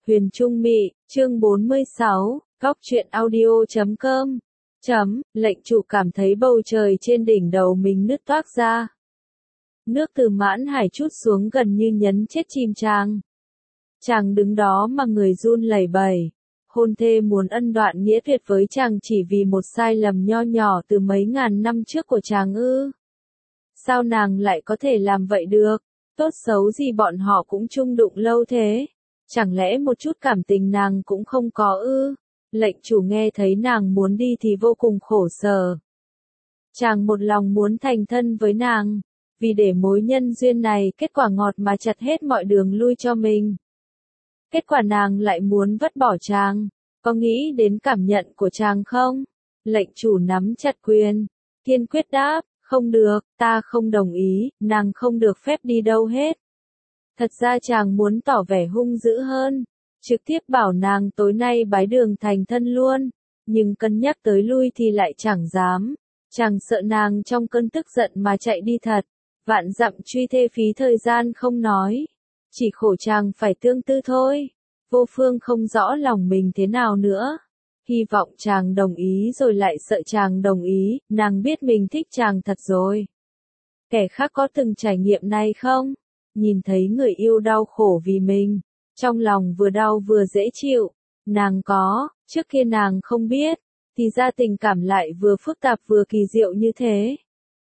Huyền Trung Mị, chương 46, góc truyện audio.com. Lệnh chủ cảm thấy bầu trời trên đỉnh đầu mình nứt toác ra. Nước từ mãn hải trút xuống gần như nhấn chết chim chàng. Chàng đứng đó mà người run lẩy bẩy. Hôn thê muốn ân đoạn nghĩa tuyệt với chàng chỉ vì một sai lầm nho nhỏ từ mấy ngàn năm trước của chàng ư? Sao nàng lại có thể làm vậy được? Tốt xấu gì bọn họ cũng chung đụng lâu thế. Chẳng lẽ một chút cảm tình nàng cũng không có ư? Lệnh chủ nghe thấy nàng muốn đi thì vô cùng khổ sở. Chàng một lòng muốn thành thân với nàng, vì để mối nhân duyên này kết quả ngọt mà chặt hết mọi đường lui cho mình. Kết quả nàng lại muốn vứt bỏ chàng, có nghĩ đến cảm nhận của chàng không? Lệnh chủ nắm chặt quyền, kiên quyết đáp, không được, ta không đồng ý, nàng không được phép đi đâu hết. Thật ra chàng muốn tỏ vẻ hung dữ hơn, trực tiếp bảo nàng tối nay bái đường thành thân luôn, nhưng cân nhắc tới lui thì lại chẳng dám, chàng sợ nàng trong cơn tức giận mà chạy đi thật, vạn dặm truy thê phí thời gian không nói, chỉ khổ chàng phải tương tư thôi, vô phương không rõ lòng mình thế nào nữa. Hy vọng chàng đồng ý rồi lại sợ chàng đồng ý, nàng biết mình thích chàng thật rồi. Kẻ khác có từng trải nghiệm này không? Nhìn thấy người yêu đau khổ vì mình, trong lòng vừa đau vừa dễ chịu, nàng có, trước kia nàng không biết, thì ra tình cảm lại vừa phức tạp vừa kỳ diệu như thế.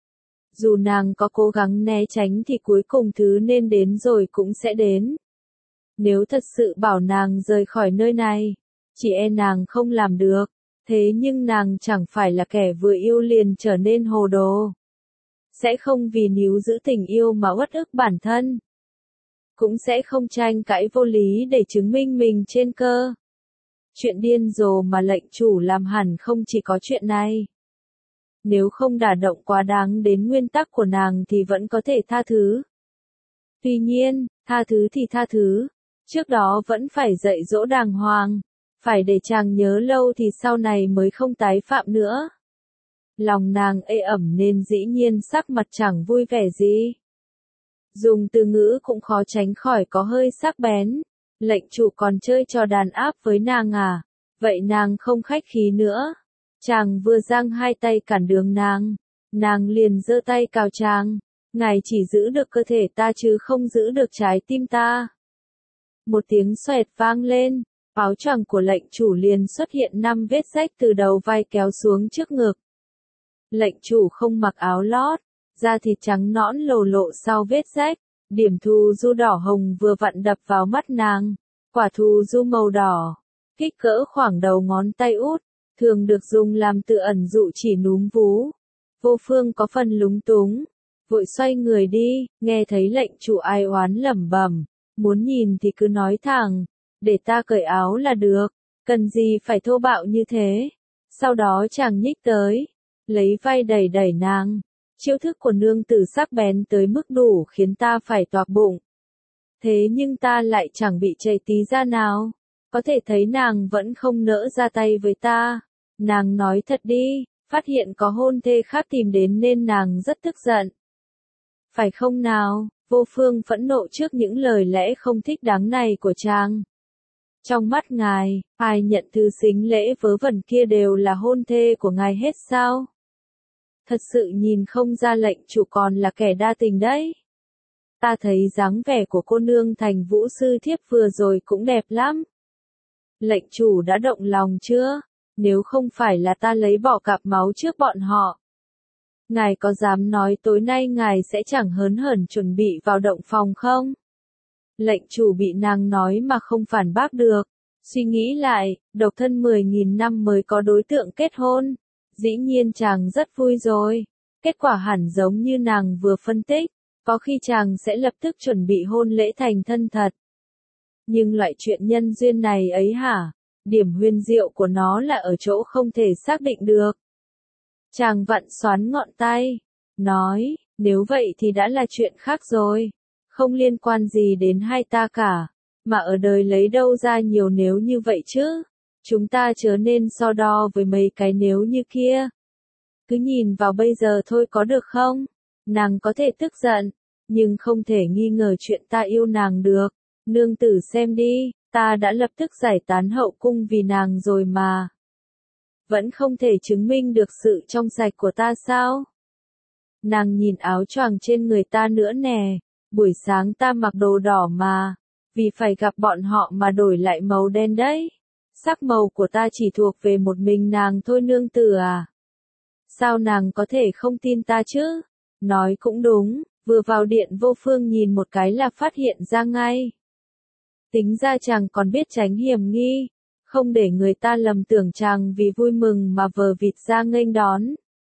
Dù nàng có cố gắng né tránh thì cuối cùng thứ nên đến rồi cũng sẽ đến. Nếu thật sự bảo nàng rời khỏi nơi này, chỉ e nàng không làm được, thế nhưng nàng chẳng phải là kẻ vừa yêu liền trở nên hồ đồ. Sẽ không vì níu giữ tình yêu mà uất ức bản thân. Cũng sẽ không tranh cãi vô lý để chứng minh mình trên cơ. Chuyện điên rồ mà lệnh chủ làm hẳn không chỉ có chuyện này. Nếu không đả động quá đáng đến nguyên tắc của nàng thì vẫn có thể tha thứ. Tuy nhiên, tha thứ thì tha thứ, trước đó vẫn phải dạy dỗ đàng hoàng, phải để chàng nhớ lâu thì sau này mới không tái phạm nữa. Lòng nàng ê ẩm nên dĩ nhiên sắc mặt chẳng vui vẻ gì. Dùng từ ngữ cũng khó tránh khỏi có hơi sắc bén. Lệnh chủ còn chơi trò đàn áp với nàng à? Vậy nàng không khách khí nữa. Chàng vừa giang hai tay cản đường nàng liền giơ tay cào chàng. Ngài chỉ giữ được cơ thể ta chứ không giữ được trái tim ta. Một tiếng xoẹt vang lên, áo choàng của lệnh chủ liền xuất hiện 5 vết rách từ đầu vai kéo xuống trước ngực. Lệnh chủ không mặc áo lót, da thịt trắng nõn lồ lộ sau vết rách, điểm thù du đỏ hồng vừa vặn đập vào mắt nàng, quả thù du màu đỏ, kích cỡ khoảng đầu ngón tay út, thường được dùng làm tự ẩn dụ chỉ núm vú. Vô Phương có phần lúng túng, vội xoay người đi, nghe thấy lệnh chủ ai oán lẩm bẩm, muốn nhìn thì cứ nói thẳng, để ta cởi áo là được, cần gì phải thô bạo như thế. Sau đó chàng nhích tới, lấy vai đẩy đẩy nàng. Chiêu thức của nương tử sắc bén tới mức đủ khiến ta phải toạc bụng. Thế nhưng ta lại chẳng bị chảy tí da nào. Có thể thấy nàng vẫn không nỡ ra tay với ta. Nàng nói thật đi, phát hiện có hôn thê khác tìm đến nên nàng rất tức giận. Phải không nào? Vô Phương phẫn nộ trước những lời lẽ không thích đáng này của chàng. Trong mắt ngài, ai nhận thư xính lễ vớ vẩn kia đều là hôn thê của ngài hết sao? Thật sự nhìn không ra lệnh chủ còn là kẻ đa tình đấy. Ta thấy dáng vẻ của cô nương thành vũ sư thiếp vừa rồi cũng đẹp lắm. Lệnh chủ đã động lòng chưa? Nếu không phải là ta lấy bỏ cặp máu trước bọn họ. Ngài có dám nói tối nay ngài sẽ chẳng hớn hởn chuẩn bị vào động phòng không? Lệnh chủ bị nàng nói mà không phản bác được. Suy nghĩ lại, độc thân 10.000 năm mới có đối tượng kết hôn. Dĩ nhiên chàng rất vui rồi. Kết quả hẳn giống như nàng vừa phân tích, có khi chàng sẽ lập tức chuẩn bị hôn lễ thành thân thật. Nhưng loại chuyện nhân duyên này ấy hả? Điểm huyền diệu của nó là ở chỗ không thể xác định được. Chàng vặn xoắn ngọn tay, nói, nếu vậy thì đã là chuyện khác rồi. Không liên quan gì đến hai ta cả, mà ở đời lấy đâu ra nhiều nếu như vậy chứ. Chúng ta chớ nên so đo với mấy cái nếu như kia. Cứ nhìn vào bây giờ thôi có được không? Nàng có thể tức giận, nhưng không thể nghi ngờ chuyện ta yêu nàng được. Nương tử xem đi, Ta đã lập tức giải tán hậu cung vì nàng rồi mà. Vẫn không thể chứng minh được sự trong sạch của ta sao? Nàng nhìn áo choàng trên người ta nữa nè, buổi sáng ta mặc đồ đỏ mà, vì phải gặp bọn họ mà đổi lại màu đen đấy. Sắc màu của ta chỉ thuộc về một mình nàng thôi nương tử à. Sao nàng có thể không tin ta chứ? Nói cũng đúng, vừa vào điện Vô Phương nhìn một cái là phát hiện ra ngay. Tính ra chàng còn biết tránh hiểm nghi, không để người ta lầm tưởng chàng vì vui mừng mà vờ vịt ra nghênh đón.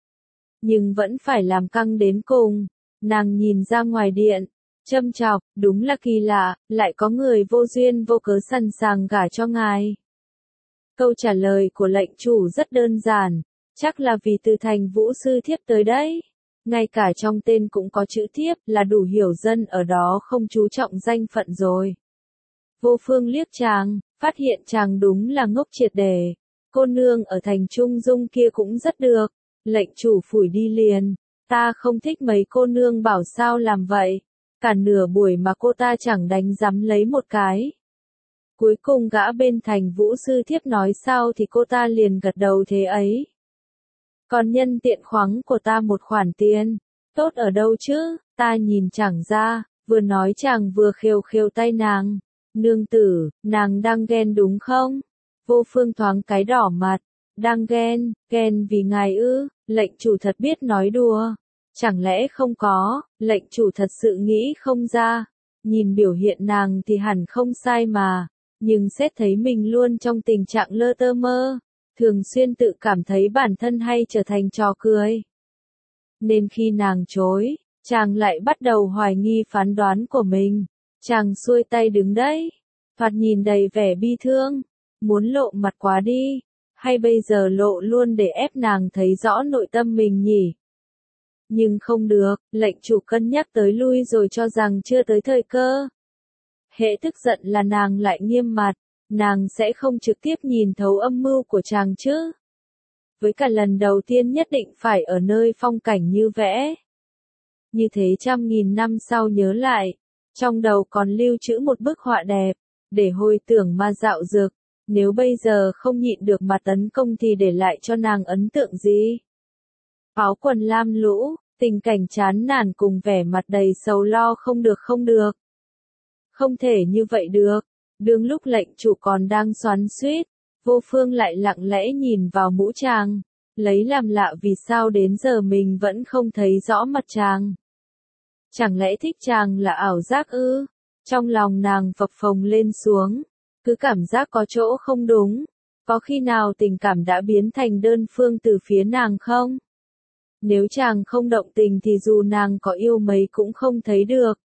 Nhưng vẫn phải làm căng đến cùng, nàng nhìn ra ngoài điện, châm chọc, đúng là kỳ lạ, lại có người vô duyên vô cớ sẵn sàng gả cho ngài. Câu trả lời của lệnh chủ rất đơn giản, chắc là vì từ thành Vũ sư thiếp tới đấy. Ngay cả trong tên cũng có chữ thiếp là đủ hiểu dân ở đó không chú trọng danh phận rồi. Vô Phương liếc chàng, phát hiện chàng đúng là ngốc triệt để. Cô nương ở thành Trung Dung kia cũng rất được. Lệnh chủ phủi đi liền. Ta không thích mấy cô nương bảo sao làm vậy. Cả nửa buổi mà cô ta chẳng đánh rắm lấy một cái. Cuối cùng gã bên thành Vũ sư thiếp nói sao thì cô ta liền gật đầu thế ấy. Còn nhân tiện khoáng của ta một khoản tiền. Tốt ở đâu chứ, ta nhìn chẳng ra, vừa nói chàng vừa khều khều tay nàng. Nương tử, nàng đang ghen đúng không? Vô Phương thoáng cái đỏ mặt. Đang ghen vì ngài ư, lệnh chủ thật biết nói đùa. Chẳng lẽ không có, lệnh chủ thật sự nghĩ không ra. Nhìn biểu hiện nàng thì hẳn không sai mà. Nhưng xét thấy mình luôn trong tình trạng lơ tơ mơ. Thường xuyên tự cảm thấy bản thân hay trở thành trò cười. Nên khi nàng chối, chàng lại bắt đầu hoài nghi phán đoán của mình. Chàng xuôi tay đứng đấy, thoạt nhìn đầy vẻ bi thương, muốn lộ mặt quá đi, hay bây giờ lộ luôn để ép nàng thấy rõ nội tâm mình nhỉ? Nhưng không được, lệnh chủ cân nhắc tới lui rồi cho rằng chưa tới thời cơ. Hễ tức giận là nàng lại nghiêm mặt, nàng sẽ không trực tiếp nhìn thấu âm mưu của chàng chứ. Với cả lần đầu tiên nhất định phải ở nơi phong cảnh như vẽ. Như thế trăm nghìn năm sau nhớ lại, trong đầu còn lưu trữ một bức họa đẹp, để hồi tưởng mà dạo dực, nếu bây giờ không nhịn được mà tấn công thì để lại cho nàng ấn tượng gì? Áo quần lam lũ, tình cảnh chán nản cùng vẻ mặt đầy sầu lo không được. Không thể như vậy được, đương lúc lệnh chủ còn đang xoắn xuýt, Vô Phương lại lặng lẽ nhìn vào mũ chàng, lấy làm lạ vì sao đến giờ mình vẫn không thấy rõ mặt chàng. Chẳng lẽ thích chàng là ảo giác ư? Trong lòng nàng phập phồng lên xuống, cứ cảm giác có chỗ không đúng. Có khi nào tình cảm đã biến thành đơn phương từ phía nàng không? Nếu chàng không động tình thì dù nàng có yêu mấy cũng không thấy được.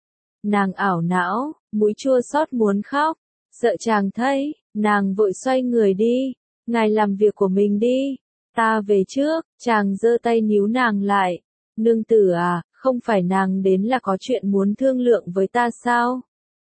Nàng ảo não, mũi chua xót muốn khóc, sợ chàng thấy, nàng vội xoay người đi. Ngài làm việc của mình đi, ta về trước. Chàng giơ tay níu nàng lại. Nương tử à, không phải nàng đến là có chuyện muốn thương lượng với ta sao?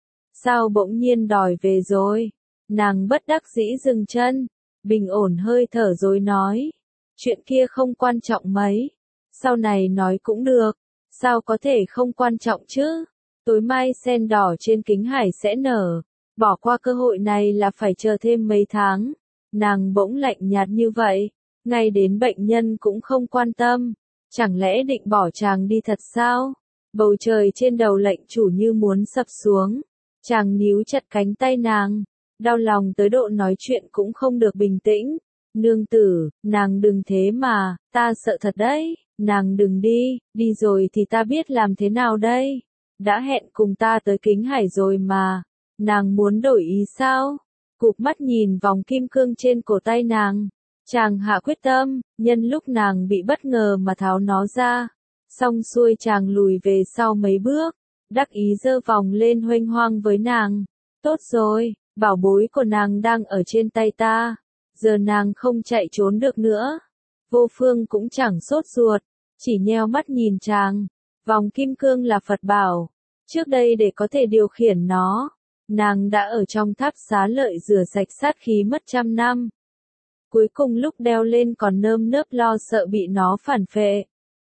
Sao bỗng nhiên đòi về rồi? Nàng bất đắc dĩ dừng chân, bình ổn hơi thở rồi nói. Chuyện kia không quan trọng mấy. Sau này nói cũng được. Sao có thể không quan trọng chứ? Tối mai sen đỏ trên kính hải sẽ nở. Bỏ qua cơ hội này là phải chờ thêm mấy tháng. Nàng bỗng lạnh nhạt như vậy. Ngay đến bệnh nhân cũng không quan tâm. Chẳng lẽ định bỏ chàng đi thật sao? Bầu trời trên đầu lệnh chủ như muốn sập xuống. Chàng níu chặt cánh tay nàng. Đau lòng tới độ nói chuyện cũng không được bình tĩnh. Nương tử, nàng đừng thế mà, ta sợ thật đấy. Nàng đừng đi, đi rồi thì ta biết làm thế nào đây? Đã hẹn cùng ta tới kính hải rồi mà. Nàng muốn đổi ý sao? Cụp mắt nhìn vòng kim cương trên cổ tay nàng. Chàng hạ quyết tâm, nhân lúc nàng bị bất ngờ mà tháo nó ra. Xong xuôi chàng lùi về sau mấy bước, đắc ý giơ vòng lên huênh hoang với nàng. Tốt rồi, bảo bối của nàng đang ở trên tay ta. Giờ nàng không chạy trốn được nữa. Vô Phương cũng chẳng sốt ruột, chỉ nheo mắt nhìn chàng. Vòng kim cương là Phật bảo. Trước đây để có thể điều khiển nó, nàng đã ở trong tháp xá lợi rửa sạch sát khí mất 100 năm. Cuối cùng lúc đeo lên còn nơm nớp lo sợ bị nó phản phệ.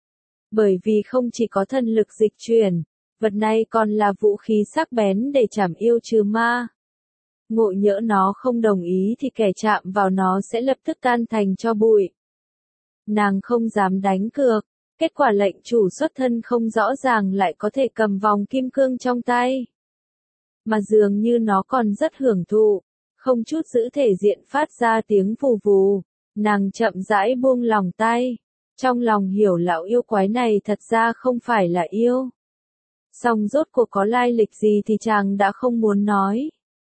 Bởi vì không chỉ có thần lực dịch chuyển, vật này còn là vũ khí sắc bén để chảm yêu trừ ma. ngộ nhỡ nó không đồng ý thì kẻ chạm vào nó sẽ lập tức tan thành tro bụi. Nàng không dám đánh cược, kết quả lệnh chủ xuất thân không rõ ràng lại có thể cầm vòng kim cương trong tay. Mà dường như nó còn rất hưởng thụ, không chút giữ thể diện phát ra tiếng vù vù, nàng chậm rãi buông lòng tay, trong lòng hiểu lão yêu quái này thật ra không phải là yêu. Song rốt cuộc có lai lịch gì thì chàng đã không muốn nói.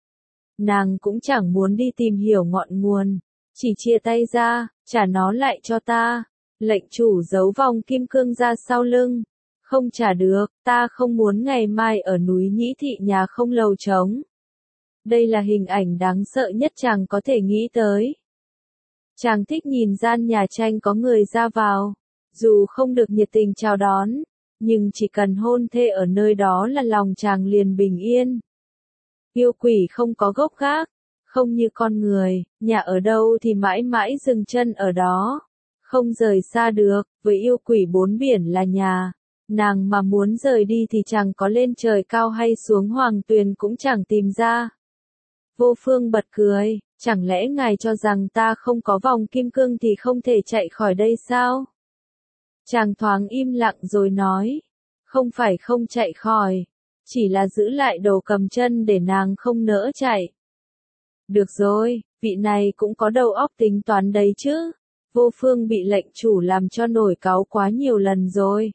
Nàng cũng chẳng muốn đi tìm hiểu ngọn nguồn, chỉ chia tay ra, trả nó lại cho ta. Lệnh chủ giấu vòng kim cương ra sau lưng. Không trả được, ta không muốn ngày mai ở núi Nhĩ Thị nhà không lầu trống. Đây là hình ảnh đáng sợ nhất chàng có thể nghĩ tới. Chàng thích nhìn gian nhà tranh có người ra vào, dù không được nhiệt tình chào đón, nhưng chỉ cần hôn thê ở nơi đó là lòng chàng liền bình yên. Yêu quỷ không có gốc gác, không như con người, nhà ở đâu thì mãi mãi dừng chân ở đó, không rời xa được, với yêu quỷ bốn biển là nhà. Nàng mà muốn rời đi thì chẳng có lên trời cao hay xuống hoàng tuyền cũng chẳng tìm ra. Vô Phương bật cười, chẳng lẽ ngài cho rằng ta không có vòng kim cương thì không thể chạy khỏi đây sao? Chàng thoáng im lặng rồi nói, không phải không chạy khỏi, chỉ là giữ lại đồ cầm chân để nàng không nỡ chạy. Được rồi, vị này cũng có đầu óc tính toán đấy chứ. Vô Phương bị lệnh chủ làm cho nổi cáu quá nhiều lần rồi.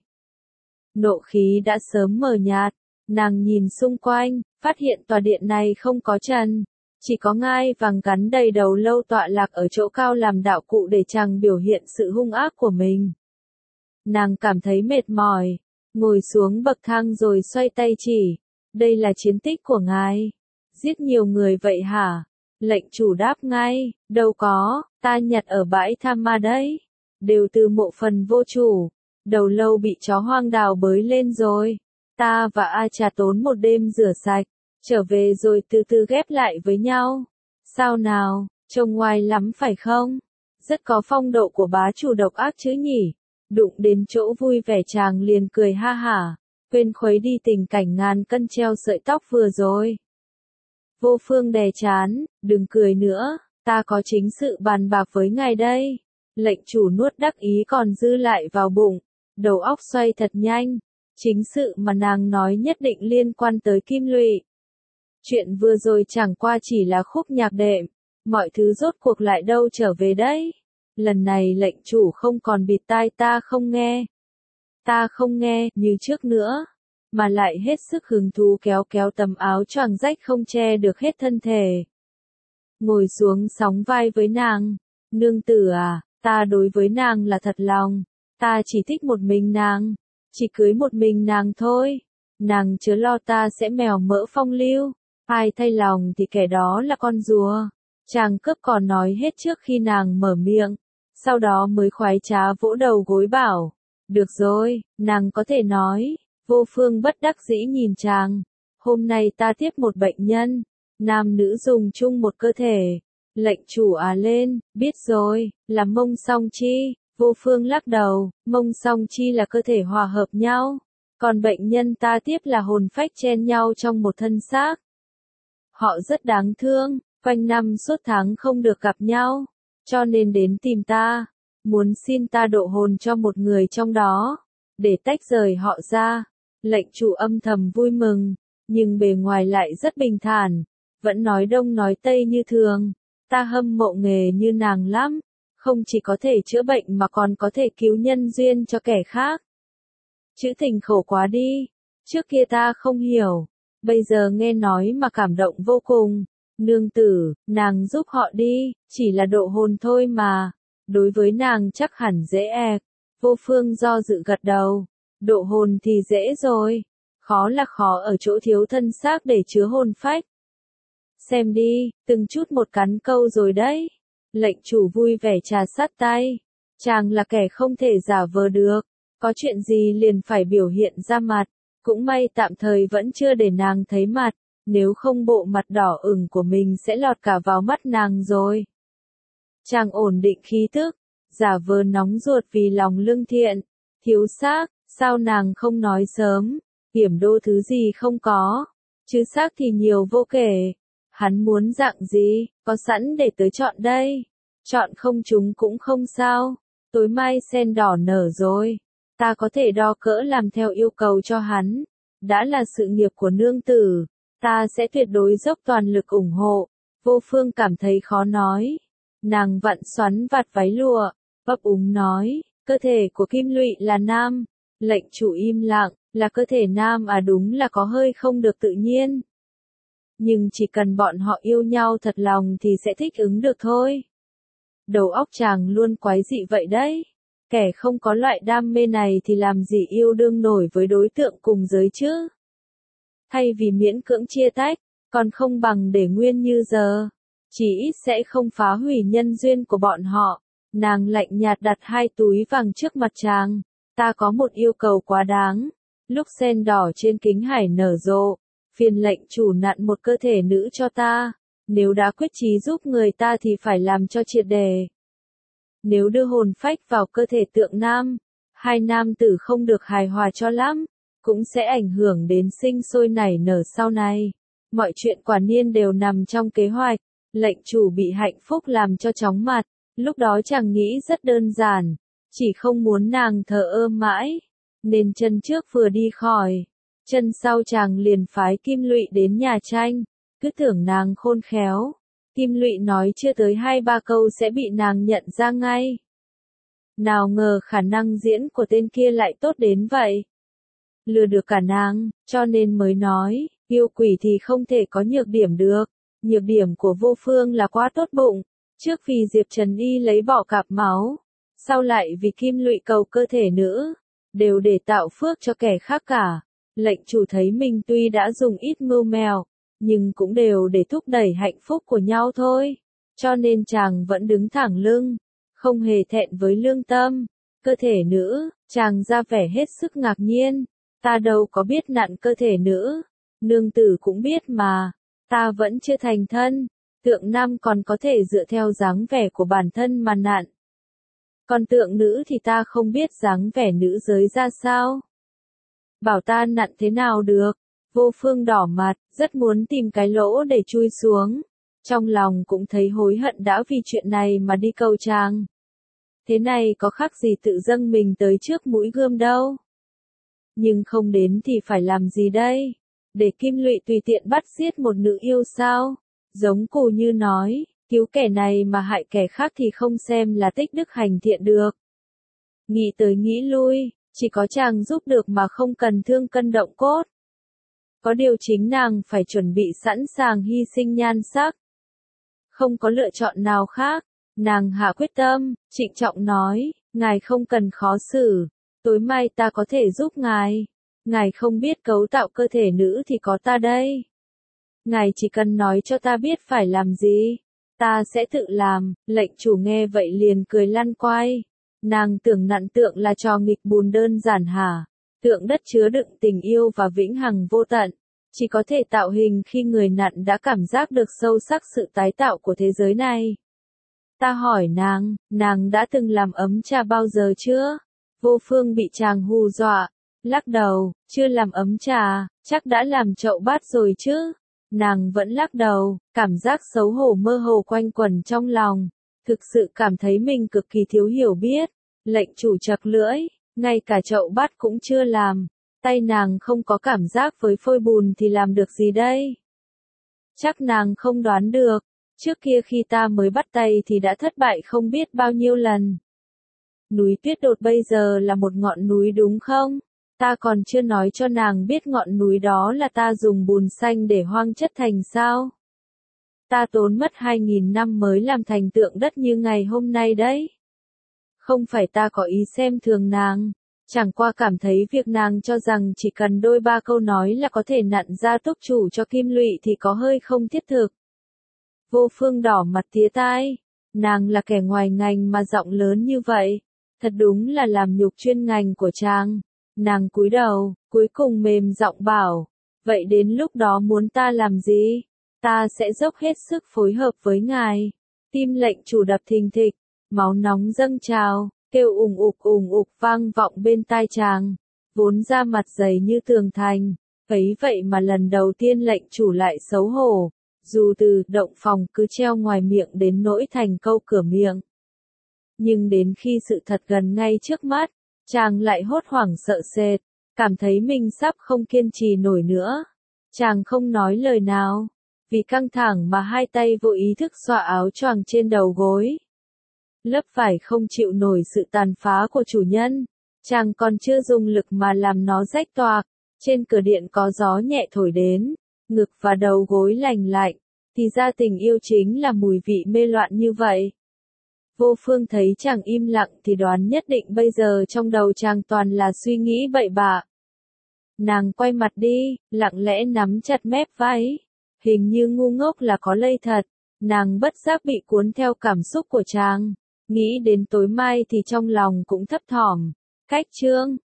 Nộ khí đã sớm mờ nhạt, nàng nhìn xung quanh, phát hiện tòa điện này không có trần, chỉ có ngai vàng gắn đầy đầu lâu tọa lạc ở chỗ cao làm đạo cụ để chàng biểu hiện sự hung ác của mình. Nàng cảm thấy mệt mỏi, ngồi xuống bậc thang rồi xoay tay chỉ, đây là chiến tích của ngài. Giết nhiều người vậy hả? Lệnh chủ đáp ngay, đâu có, ta nhặt ở bãi tham ma đấy, đều từ mộ phần vô chủ. Đầu lâu bị chó hoang đào bới lên rồi. Ta và A Trà tốn một đêm rửa sạch, trở về rồi từ từ ghép lại với nhau. Sao nào, trông ngoai lắm phải không? Rất có phong độ của bá chủ độc ác chứ nhỉ? Đụng đến chỗ vui vẻ chàng liền cười ha hả, quên khuấy đi tình cảnh ngàn cân treo sợi tóc vừa rồi. Vô Phương đè chán, đừng cười nữa, ta có chính sự bàn bạc với ngài đây. Lệnh chủ nuốt đắc ý còn dư lại vào bụng. Đầu óc xoay thật nhanh, chính sự mà nàng nói nhất định liên quan tới Kim Lụy. Chuyện vừa rồi chẳng qua chỉ là khúc nhạc đệm, mọi thứ rốt cuộc lại đâu trở về đấy. Lần này lệnh chủ không còn bịt tai ta không nghe như trước nữa, mà lại hết sức hứng thú kéo kéo tấm áo choàng rách không che được hết thân thể. Ngồi xuống sóng vai với nàng, nương tử à, ta đối với nàng là thật lòng. Ta chỉ thích một mình nàng, chỉ cưới một mình nàng thôi. Nàng chớ lo ta sẽ mèo mỡ phong lưu, ai thay lòng thì kẻ đó là con rùa. Chàng cướp còn nói hết trước khi nàng mở miệng, sau đó mới khoái trá vỗ đầu gối bảo, được rồi, nàng có thể nói. Vô Phương bất đắc dĩ nhìn chàng, hôm nay ta tiếp một bệnh nhân, nam nữ dùng chung một cơ thể. Lệnh chủ lên, biết rồi, là mông song chi. Vô Phương lắc đầu, mông song chi là cơ thể hòa hợp nhau, còn bệnh nhân ta tiếp là hồn phách chen nhau trong một thân xác. Họ rất đáng thương, quanh năm suốt tháng không được gặp nhau, cho nên đến tìm ta, muốn xin ta độ hồn cho một người trong đó, để tách rời họ ra. Lệnh chủ âm thầm vui mừng, nhưng bề ngoài lại rất bình thản, vẫn nói đông nói tây như thường. Ta hâm mộ nghề như nàng lắm. Không chỉ có thể chữa bệnh mà còn có thể cứu nhân duyên cho kẻ khác. Chữ tình khổ quá đi, trước kia ta không hiểu, bây giờ nghe nói mà cảm động vô cùng. Nương tử, nàng giúp họ đi, chỉ là độ hồn thôi mà, đối với nàng chắc hẳn dễ ẹp. Vô Phương do dự gật đầu, độ hồn thì dễ rồi, khó là khó ở chỗ thiếu thân xác để chứa hồn phách. Xem đi, từng chút một cắn câu rồi đấy. Lệnh chủ vui vẻ trà sát tay. Chàng là kẻ không thể giả vờ được, có chuyện gì liền phải biểu hiện ra mặt. Cũng may tạm thời vẫn chưa để nàng thấy mặt, nếu không bộ mặt đỏ ửng của mình sẽ lọt cả vào mắt nàng rồi. Chàng ổn định khí tức, giả vờ nóng ruột vì lòng lương thiện. Thiếu xác, sao nàng không nói sớm, hiểm đô thứ gì không có, chứ xác thì nhiều vô kể. Hắn muốn dạng gì, có sẵn để tớ chọn đây. Chọn không trúng cũng không sao. Tối mai sen đỏ nở rồi. Ta có thể đo cỡ làm theo yêu cầu cho hắn. Đã là sự nghiệp của nương tử. Ta sẽ tuyệt đối dốc toàn lực ủng hộ. Vô Phương cảm thấy khó nói. Nàng vặn xoắn vạt váy lụa, ấp úng nói, cơ thể của Kim Lụy là nam. Lệnh chủ im lặng, là cơ thể nam à, đúng là có hơi không được tự nhiên. Nhưng chỉ cần bọn họ yêu nhau thật lòng thì sẽ thích ứng được thôi. Đầu óc chàng luôn quái dị vậy đấy. Kẻ không có loại đam mê này thì làm gì yêu đương nổi với đối tượng cùng giới chứ. Thay vì miễn cưỡng chia tách, còn không bằng để nguyên như giờ. Chỉ ít sẽ không phá hủy nhân duyên của bọn họ. Nàng lạnh nhạt đặt 2 túi vàng trước mặt chàng. Ta có một yêu cầu quá đáng. Lúc sen đỏ trên kính hải nở rộ, phiền lệnh chủ nặn một cơ thể nữ cho ta. Nếu đã quyết chí giúp người ta thì phải làm cho triệt đề. Nếu đưa hồn phách vào cơ thể tượng nam, 2 nam tử không được hài hòa cho lắm, cũng sẽ ảnh hưởng đến sinh sôi nảy nở sau này. Mọi chuyện quả nhiên đều nằm trong kế hoạch. Lệnh chủ bị hạnh phúc làm cho chóng mặt. Lúc đó chàng nghĩ rất đơn giản, chỉ không muốn nàng thờ ơ mãi, nên chân trước vừa đi khỏi, chân sau chàng liền phái Kim Lụy đến nhà tranh, cứ tưởng nàng khôn khéo. Kim Lụy nói chưa tới 2-3 câu sẽ bị nàng nhận ra ngay. Nào ngờ khả năng diễn của tên kia lại tốt đến vậy. Lừa được cả nàng, cho nên mới nói, yêu quỷ thì không thể có nhược điểm được. Nhược điểm của Vô Phương là quá tốt bụng. Trước vì Diệp Trần Y lấy bỏ cạp máu, sau lại vì Kim Lụy cầu cơ thể nữ, đều để tạo phước cho kẻ khác cả. Lệnh chủ thấy mình tuy đã dùng ít mưu mèo, nhưng cũng đều để thúc đẩy hạnh phúc của nhau thôi. Cho nên chàng vẫn đứng thẳng lưng, không hề thẹn với lương tâm. Cơ thể nữ, chàng ra vẻ hết sức ngạc nhiên. Ta đâu có biết nặn cơ thể nữ, nương tử cũng biết mà. Ta vẫn chưa thành thân, tượng nam còn có thể dựa theo dáng vẻ của bản thân mà nặn. Còn tượng nữ thì ta không biết dáng vẻ nữ giới ra sao. Bảo ta nặn thế nào được. Vô Phương đỏ mặt, rất muốn tìm cái lỗ để chui xuống. Trong lòng cũng thấy hối hận đã vì chuyện này mà đi cầu chàng. Thế này có khác gì tự dâng mình tới trước mũi gươm đâu. Nhưng không đến thì phải làm gì đây? Để Kim Lụy tùy tiện bắt giết một nữ yêu sao? Giống Cù Như nói, cứu kẻ này mà hại kẻ khác thì không xem là tích đức hành thiện được. Nghĩ tới nghĩ lui, chỉ có chàng giúp được mà không cần thương cân động cốt. Có điều chính nàng phải chuẩn bị sẵn sàng hy sinh nhan sắc. Không có lựa chọn nào khác, nàng hạ quyết tâm, trịnh trọng nói, ngài không cần khó xử, tối mai ta có thể giúp ngài. Ngài không biết cấu tạo cơ thể nữ thì có ta đây. Ngài chỉ cần nói cho ta biết phải làm gì, ta sẽ tự làm. Lệnh chủ nghe vậy liền cười lăn quay. Nàng tưởng nặn tượng là trò nghịch bùn đơn giản hả? Tượng đất chứa đựng tình yêu và vĩnh hằng vô tận, chỉ có thể tạo hình khi người nặn đã cảm giác được sâu sắc sự tái tạo của thế giới này. Ta hỏi nàng đã từng làm ấm trà bao giờ chưa? Vô Phương bị chàng hù dọa, lắc đầu, chưa làm ấm trà, chắc đã làm chậu bát rồi chứ. Nàng vẫn lắc đầu, cảm giác xấu hổ mơ hồ quanh quẩn trong lòng, thực sự cảm thấy mình cực kỳ thiếu hiểu biết. Lệnh chủ chật lưỡi, ngay cả chậu bát cũng chưa làm, tay nàng không có cảm giác với phôi bùn thì làm được gì đây? Chắc nàng không đoán được, trước kia khi ta mới bắt tay thì đã thất bại không biết bao nhiêu lần. Núi Tuyết Đột bây giờ là một ngọn núi đúng không? Ta còn chưa nói cho nàng biết ngọn núi đó là ta dùng bùn xanh để hoang chất thành sao? Ta tốn mất 2.000 năm mới làm thành tượng đất như ngày hôm nay đấy. Không phải ta có ý xem thường nàng, chẳng qua cảm thấy việc nàng cho rằng chỉ cần đôi ba câu nói là có thể nặn ra túc chủ cho Kim Lụy thì có hơi không thiết thực. Vô Phương đỏ mặt tía tai, nàng là kẻ ngoài ngành mà giọng lớn như vậy, thật đúng là làm nhục chuyên ngành của chàng. Nàng cúi đầu, cuối cùng mềm giọng bảo, vậy đến lúc đó muốn ta làm gì? Ta sẽ dốc hết sức phối hợp với ngài. Tim lệnh chủ đập thình thịch, máu nóng dâng trào, kêu ùng ục vang vọng bên tai chàng, vốn da mặt dày như tường thành, ấy vậy mà lần đầu tiên lệnh chủ lại xấu hổ, Dù từ động phòng cứ treo ngoài miệng đến nỗi thành câu cửa miệng. Nhưng đến khi sự thật gần ngay trước mắt, chàng lại hốt hoảng sợ sệt, cảm thấy mình sắp không kiên trì nổi nữa. Chàng không nói lời nào, vì căng thẳng mà hai tay vô ý thức xõa áo choàng trên đầu gối. Lớp vải không chịu nổi sự tàn phá của chủ nhân, chàng còn chưa dùng lực mà làm nó rách toạc. Trên cửa điện có gió nhẹ thổi đến, ngực và đầu gối lành lạnh, thì ra tình yêu chính là mùi vị mê loạn như vậy. Vô Phương thấy chàng im lặng thì đoán nhất định bây giờ trong đầu chàng toàn là suy nghĩ bậy bạ. Nàng quay mặt đi, lặng lẽ nắm chặt mép váy. Hình như ngu ngốc là có lây thật. Nàng bất giác bị cuốn theo cảm xúc của chàng. Nghĩ đến tối mai thì trong lòng cũng thấp thỏm. Cách chương